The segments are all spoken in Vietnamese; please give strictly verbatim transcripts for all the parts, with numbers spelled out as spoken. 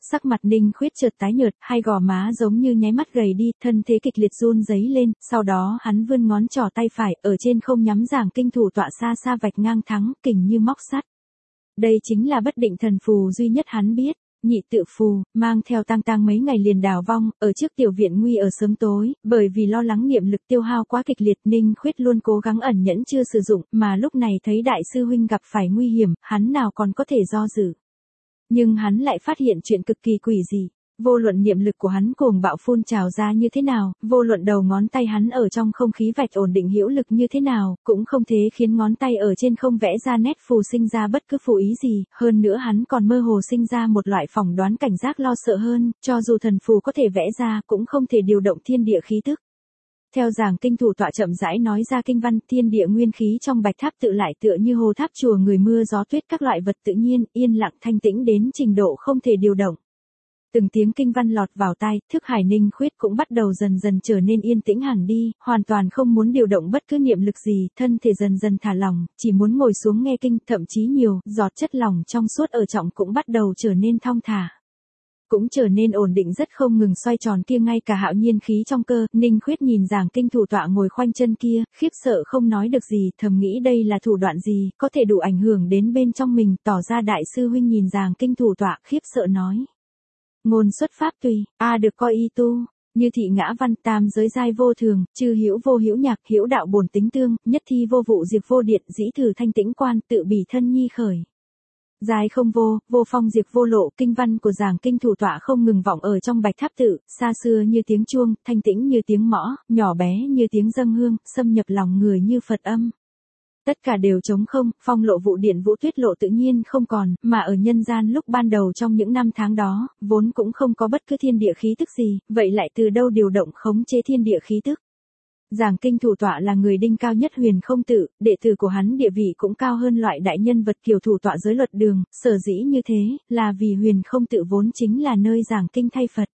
sắc mặt Ninh Khuyết chợt tái nhợt, hai gò má giống như nháy mắt gầy đi, thân thế kịch liệt run rẩy lên, sau đó hắn vươn ngón trỏ tay phải, ở trên không nhắm Giảng Kinh thủ tọa xa xa vạch ngang thắng, kình như móc sắt. Đây chính là bất định thần phù duy nhất hắn biết. Nhị tự phù, mang theo tang tang mấy ngày liền đào vong, ở trước tiểu viện nguy ở sớm tối, bởi vì lo lắng niệm lực tiêu hao quá kịch liệt, Ninh Khuyết luôn cố gắng ẩn nhẫn chưa sử dụng, mà lúc này thấy đại sư huynh gặp phải nguy hiểm, hắn nào còn có thể do dự. Nhưng hắn lại phát hiện chuyện cực kỳ quỷ dị. Vô luận niệm lực của hắn cuồng bạo phun trào ra như thế nào, vô luận đầu ngón tay hắn ở trong không khí vạch ổn định hữu lực như thế nào, cũng không thể khiến ngón tay ở trên không vẽ ra nét phù sinh ra bất cứ phù ý gì, hơn nữa hắn còn mơ hồ sinh ra một loại phỏng đoán cảnh giác lo sợ hơn, cho dù thần phù có thể vẽ ra cũng không thể điều động thiên địa khí tức. Theo Giảng Kinh thủ tọa chậm rãi nói ra kinh văn, thiên địa nguyên khí trong bạch tháp tự lại tựa như hồ tháp chùa người mưa gió tuyết các loại vật tự nhiên, yên lặng thanh tĩnh đến trình độ không thể điều động. Từng tiếng kinh văn lọt vào tai, thức hải Ninh Khuyết cũng bắt đầu dần dần trở nên yên tĩnh hẳn đi, hoàn toàn không muốn điều động bất cứ niệm lực gì, thân thể dần dần thả lỏng, chỉ muốn ngồi xuống nghe kinh, thậm chí nhiều, giọt chất lỏng trong suốt ở trọng cũng bắt đầu trở nên thong thả. Cũng trở nên ổn định rất không ngừng xoay tròn kia ngay cả hạo nhiên khí trong cơ, Ninh Khuyết nhìn Giảng Kinh thủ tọa ngồi khoanh chân kia, khiếp sợ không nói được gì, thầm nghĩ đây là thủ đoạn gì, có thể đủ ảnh hưởng đến bên trong mình, tỏ ra đại sư huynh nhìn Giảng Kinh thủ tọa, khiếp sợ nói. Ngôn xuất pháp tùy, a được coi y tu, như thị ngã văn, tam giới giai vô thường, chư hữu vô hữu nhạc, hữu đạo bổn tính tương, nhất thi vô vụ diệt vô điện, dĩ thử thanh tĩnh quan, tự bỉ thân nhi khởi. Giai không vô, vô phong diệt vô lộ, kinh văn của Giảng Kinh thủ tọa không ngừng vọng ở trong bạch tháp tự, xa xưa như tiếng chuông, thanh tĩnh như tiếng mõ, nhỏ bé như tiếng dâng hương, xâm nhập lòng người như Phật âm. Tất cả đều trống không, phong lộ vụ điện vũ tuyết lộ tự nhiên không còn, mà ở nhân gian lúc ban đầu trong những năm tháng đó, vốn cũng không có bất cứ thiên địa khí tức gì, vậy lại từ đâu điều động khống chế thiên địa khí tức. Giảng Kinh thủ tọa là người đinh cao nhất Huyền Không Tự, đệ tử của hắn địa vị cũng cao hơn loại đại nhân vật kiểu thủ tọa giới luật đường, sở dĩ như thế, là vì Huyền Không Tự vốn chính là nơi giảng kinh thay Phật.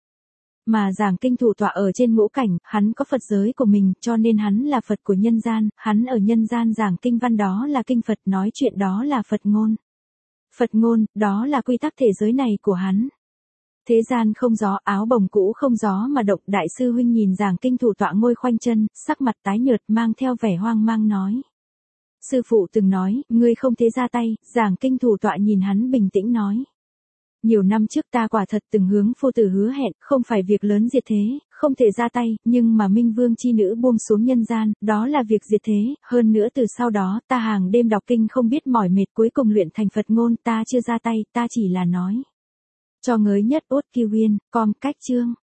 Mà Giảng Kinh thủ tọa ở trên ngũ cảnh, hắn có Phật giới của mình, cho nên hắn là Phật của nhân gian, hắn ở nhân gian giảng kinh văn đó là kinh Phật, nói chuyện đó là Phật ngôn. Phật ngôn, đó là quy tắc thế giới này của hắn. Thế gian không gió, áo bồng cũ không gió mà động, đại sư huynh nhìn Giảng Kinh thủ tọa ngồi khoanh chân, sắc mặt tái nhợt mang theo vẻ hoang mang nói. Sư phụ từng nói, ngươi không thể ra tay, Giảng Kinh thủ tọa nhìn hắn bình tĩnh nói. Nhiều năm trước ta quả thật từng hướng phu tử hứa hẹn, không phải việc lớn diệt thế, không thể ra tay, nhưng mà Minh Vương chi nữ buông xuống nhân gian, đó là việc diệt thế, hơn nữa từ sau đó, ta hàng đêm đọc kinh không biết mỏi mệt, cuối cùng luyện thành Phật ngôn, ta chưa ra tay, ta chỉ là nói. Cho ngới nhất ốt kiêu uyên, com cách chương.